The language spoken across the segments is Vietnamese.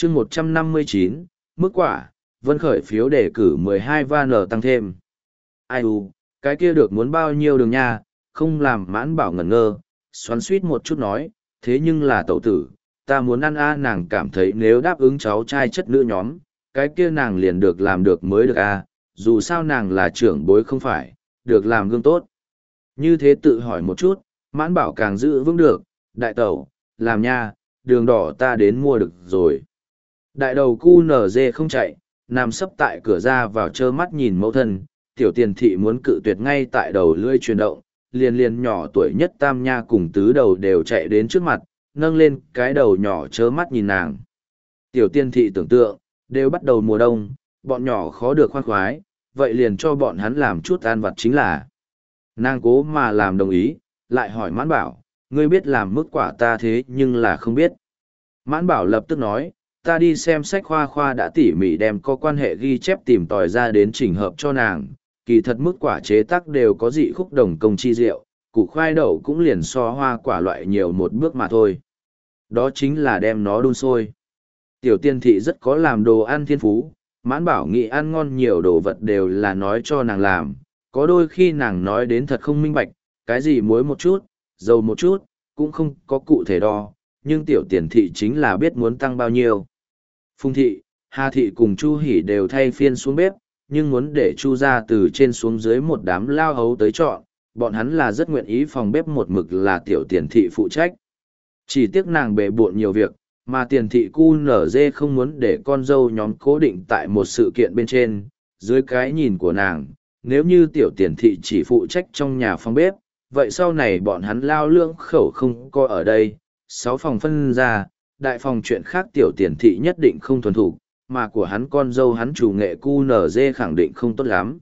chương 159, mức quả, Vân khởi phiếu đề cử 12 van tăng thêm. Ai cái kia được muốn bao nhiêu đường nha, không làm Mãn Bảo ngẩn ngơ, xoắn suýt một chút nói, thế nhưng là tẩu tử, ta muốn ăn nàng cảm thấy nếu đáp ứng cháu trai chất nữ nhóm, cái kia nàng liền được làm được mới được dù sao nàng là trưởng bối không phải, được làm gương tốt. Như thế tự hỏi một chút, Mãn Bảo càng giữ vững được, đại tẩu, làm nha, đường đỏ ta đến mua được rồi. Đại đầu cu nở dê không chạy, nằm sấp tại cửa ra vào trơ mắt nhìn mẫu thân, tiểu tiền thị muốn cự tuyệt ngay tại đầu lưỡi chuyển động, liền liền nhỏ tuổi nhất tam nha cùng tứ đầu đều chạy đến trước mặt, nâng lên cái đầu nhỏ trơ mắt nhìn nàng. Tiểu tiền thị tưởng tượng, đều bắt đầu mùa đông, bọn nhỏ khó được khoan khoái, vậy liền cho bọn hắn làm chút ăn vặt chính là. Nàng cố mà làm đồng ý, lại hỏi Mãn Bảo, ngươi biết làm mức quả ta thế nhưng là không biết. Mãn Bảo lập tức nói, ta đi xem sách khoa khoa đã tỉ mỉ đem có quan hệ ghi chép tìm tòi ra đến chỉnh hợp cho nàng, kỳ thật mức quả chế tác đều có dị khúc đồng công chi diệu, củ khoai đậu cũng liền so hoa quả loại nhiều một bước mà thôi. Đó chính là đem nó đun sôi. Tiểu tiên thị rất có làm đồ ăn thiên phú, Mãn Bảo nghĩ ăn ngon nhiều đồ vật đều là nói cho nàng làm, có đôi khi nàng nói đến thật không minh bạch, cái gì muối một chút, dầu một chút, cũng không có cụ thể đo, nhưng tiểu tiền thị chính là biết muốn tăng bao nhiêu. Phùng thị, Hà thị cùng Chu Hỷ đều thay phiên xuống bếp, nhưng muốn để Chu ra từ trên xuống dưới một đám lao hấu tới chọn, bọn hắn là rất nguyện ý phòng bếp một mực là tiểu tiền thị phụ trách. Chỉ tiếc nàng bề bộn nhiều việc, mà tiền thị cu nở dê không muốn để con dâu nhóm cố định tại một sự kiện bên trên, dưới cái nhìn của nàng, nếu như tiểu tiền thị chỉ phụ trách trong nhà phòng bếp, vậy sau này bọn hắn lao lưỡng khẩu không có ở đây, 6 phòng phân ra, đại phòng chuyện khác tiểu tiền thị nhất định không thuần thủ, mà của hắn con dâu hắn chủ nghệ cu nở dê khẳng định không tốt lắm.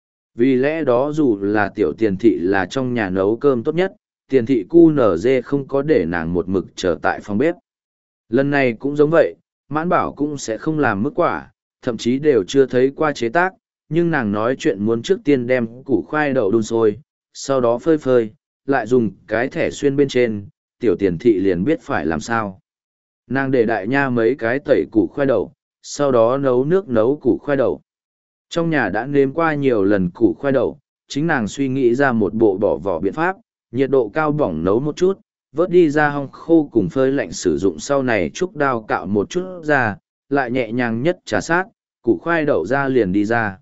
Vì lẽ đó dù là tiểu tiền thị là trong nhà nấu cơm tốt nhất, tiền thị cu nở dê không có để nàng một mực trở tại phòng bếp. Lần này cũng giống vậy, Mãn Bảo cũng sẽ không làm mức quả, thậm chí đều chưa thấy qua chế tác, nhưng nàng nói chuyện muốn trước tiên đem củ khoai đậu đun sôi, sau đó phơi phơi, lại dùng cái thẻ xuyên bên trên, tiểu tiền thị liền biết phải làm sao. Nàng để đại nha mấy cái tẩy củ khoai đậu, sau đó nấu nước nấu củ khoai đậu. Trong nhà đã nếm qua nhiều lần củ khoai đậu, chính nàng suy nghĩ ra một bộ bỏ vỏ biện pháp, nhiệt độ cao bỏng nấu một chút, vớt đi ra hong khô cùng phơi lạnh sử dụng sau này trúc đao cạo một chút ra, lại nhẹ nhàng nhất trà sát, củ khoai đậu ra liền đi ra.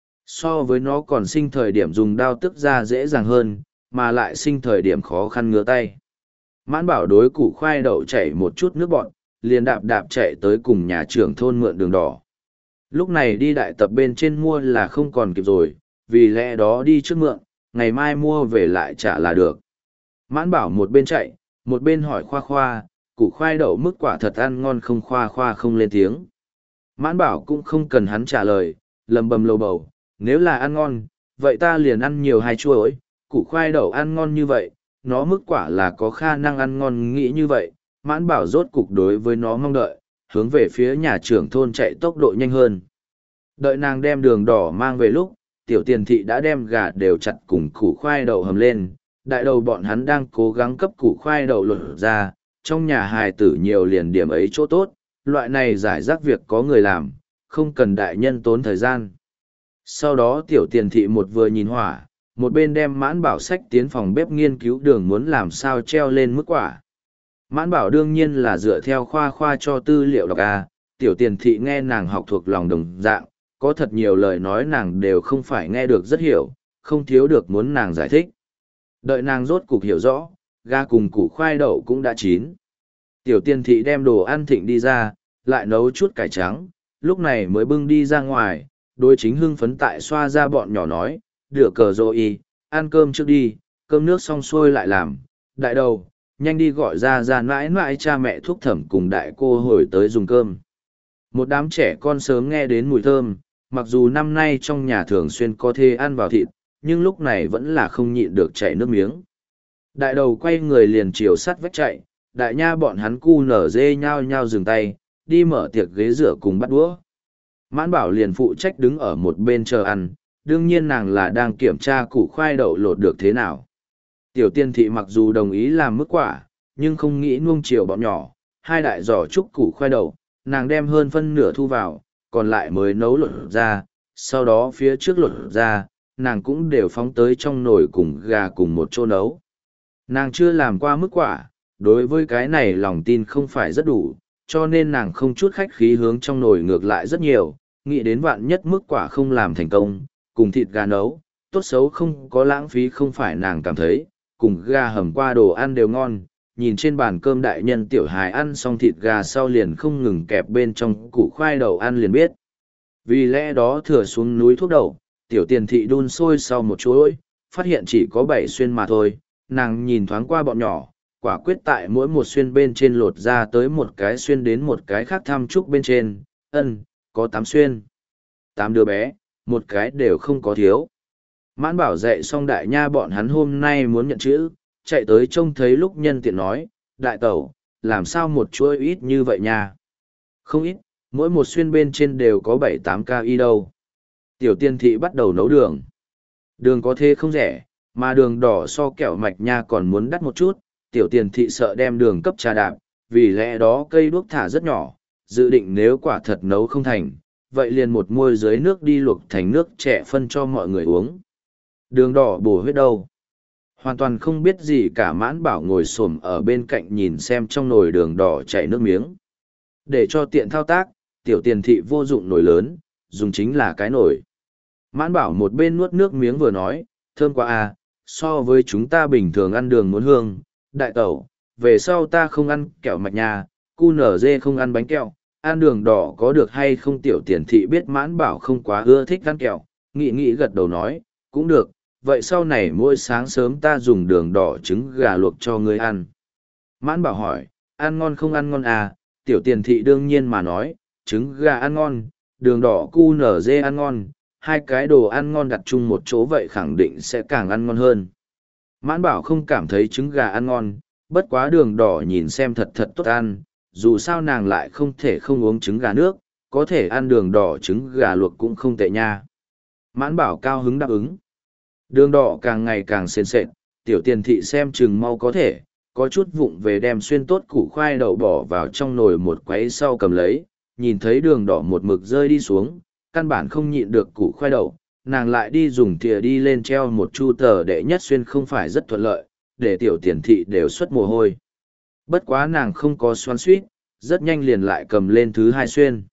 So với nó còn sinh thời điểm dùng đao tức ra dễ dàng hơn, mà lại sinh thời điểm khó khăn ngứa tay. Mãn Bảo đối củ khoai đậu chảy một chút nước bọn, liền đạp đạp chạy tới cùng nhà trưởng thôn mượn đường đỏ. Lúc này đi đại tập bên trên mua là không còn kịp rồi, vì lẽ đó đi trước mượn, ngày mai mua về lại trả là được. Mãn Bảo một bên chạy, một bên hỏi Khoa Khoa, củ khoai đậu mức quả thật ăn ngon không? Khoa Khoa không lên tiếng. Mãn Bảo cũng không cần hắn trả lời, lầm bầm lầu bầu, nếu là ăn ngon, vậy ta liền ăn nhiều hai chuỗi, củ khoai đậu ăn ngon như vậy, nó mức quả là có khả năng ăn ngon nghĩ như vậy. Mãn Bảo rốt cục đối với nó mong đợi, hướng về phía nhà trưởng thôn chạy tốc độ nhanh hơn. Đợi nàng đem đường đỏ mang về lúc, tiểu tiền thị đã đem gà đều chặt cùng củ khoai đậu hầm lên, đại đầu bọn hắn đang cố gắng cấp củ khoai đậu lột ra, trong nhà hài tử nhiều liền điểm ấy chỗ tốt, loại này giải rác việc có người làm, không cần đại nhân tốn thời gian. Sau đó tiểu tiền thị một vừa nhìn hỏa, một bên đem Mãn Bảo sách tiến phòng bếp nghiên cứu đường muốn làm sao treo lên mức quả. Mãn Bảo đương nhiên là dựa theo Khoa Khoa cho tư liệu đọc tiểu tiền thị nghe nàng học thuộc lòng đồng dạng, có thật nhiều lời nói nàng đều không phải nghe được rất hiểu, không thiếu được muốn nàng giải thích. Đợi nàng rốt cục hiểu rõ, gà cùng củ khoai đậu cũng đã chín. Tiểu tiền thị đem đồ ăn thịnh đi ra, lại nấu chút cải trắng, lúc này mới bưng đi ra ngoài, đối chính hưng phấn tại xoa ra bọn nhỏ nói, rửa cờ rô y, ăn cơm trước đi, cơm nước xong xuôi lại làm, đại đầu, nhanh đi gọi ra mãi mãi cha mẹ thúc thẩm cùng đại cô hồi tới dùng cơm. Một đám trẻ con sớm nghe đến mùi thơm, mặc dù năm nay trong nhà thường xuyên có thê ăn vào thịt, nhưng lúc này vẫn là không nhịn được chảy nước miếng. Đại đầu quay người liền chiều sắt vách chạy, đại nha bọn hắn cu nở dê nhao nhao dừng tay, đi mở tiệc ghế rửa cùng bắt đũa. Mãn Bảo liền phụ trách đứng ở một bên chờ ăn, đương nhiên nàng là đang kiểm tra củ khoai đậu lột được thế nào. Tiểu tiên thị mặc dù đồng ý làm mức quả, nhưng không nghĩ nuông chiều bọn nhỏ, hai đại giỏ chúc củ khoai đậu, nàng đem hơn phân nửa thu vào, còn lại mới nấu lột ra, sau đó phía trước lột ra, nàng cũng đều phóng tới trong nồi cùng gà cùng một chỗ nấu. Nàng chưa làm qua mức quả, đối với cái này lòng tin không phải rất đủ, cho nên nàng không chút khách khí hướng trong nồi ngược lại rất nhiều, nghĩ đến vạn nhất mức quả không làm thành công, cùng thịt gà nấu, tốt xấu không có lãng phí không phải nàng cảm thấy, cùng gà hầm qua đồ ăn đều ngon, nhìn trên bàn cơm đại nhân tiểu hài ăn xong thịt gà sau liền không ngừng kẹp bên trong củ khoai đậu ăn liền biết. Vì lẽ đó thừa xuống núi thuốc đậu, tiểu tiền thị đun sôi sau một chuỗi, phát hiện chỉ có 7 xuyên mà thôi, nàng nhìn thoáng qua bọn nhỏ, quả quyết tại mỗi một xuyên bên trên lột ra tới một cái xuyên đến một cái khác thăm chúc bên trên, có 8 xuyên. 8 đứa bé, một cái đều không có thiếu. Mãn bảo dạy xong đại nha bọn hắn hôm nay muốn nhận chữ, chạy tới trông thấy lúc nhân tiện nói, đại tẩu, làm sao một chuỗi ít như vậy nha? Không ít, mỗi một xuyên bên trên đều có 7-8 KI đâu. Tiểu tiên thị bắt đầu nấu đường. Đường có thế không rẻ, mà đường đỏ so kẹo mạch nha còn muốn đắt một chút, tiểu tiền thị sợ đem đường cấp trà đạp, vì lẽ đó cây đuốc thả rất nhỏ, dự định nếu quả thật nấu không thành, vậy liền một môi dưới nước đi luộc thành nước trẻ phân cho mọi người uống. Đường đỏ bổ huyết đâu? Hoàn toàn không biết gì cả mãn bảo ngồi xổm ở bên cạnh nhìn xem trong nồi đường đỏ chảy nước miếng. Để cho tiện thao tác, tiểu tiền thị vô dụng nồi lớn, dùng chính là cái nồi. Mãn bảo một bên nuốt nước miếng vừa nói, thơm quá à, so với chúng ta bình thường ăn đường muốn hương, đại tẩu, về sau ta không ăn kẹo mạch nha, cu nở dê không ăn bánh kẹo, ăn đường đỏ có được hay không tiểu tiền thị biết mãn bảo không quá ưa thích ăn kẹo, nghĩ gật đầu nói, cũng được, vậy sau này mỗi sáng sớm ta dùng đường đỏ trứng gà luộc cho ngươi ăn. Mãn bảo hỏi, ăn ngon không ăn ngon à, tiểu tiền thị đương nhiên mà nói, trứng gà ăn ngon, đường đỏ cu nở dê ăn ngon, hai cái đồ ăn ngon đặt chung một chỗ vậy khẳng định sẽ càng ăn ngon hơn. Mãn bảo không cảm thấy trứng gà ăn ngon, bất quá đường đỏ nhìn xem thật tốt ăn, dù sao nàng lại không thể không uống trứng gà nước, có thể ăn đường đỏ trứng gà luộc cũng không tệ nha. Mãn bảo cao hứng đáp ứng. Đường đỏ càng ngày càng sền sệt, tiểu tiền thị xem chừng mau có thể, có chút vụng về đem xuyên tốt củ khoai đậu bỏ vào trong nồi một quấy sau cầm lấy, nhìn thấy đường đỏ một mực rơi đi xuống, căn bản không nhịn được củ khoai đậu, nàng lại đi dùng thìa đi lên treo một chu tờ đệ nhất xuyên không phải rất thuận lợi, để tiểu tiền thị đều xuất mồ hôi. Bất quá nàng không có xoắn suýt, rất nhanh liền lại cầm lên thứ 2 xuyên.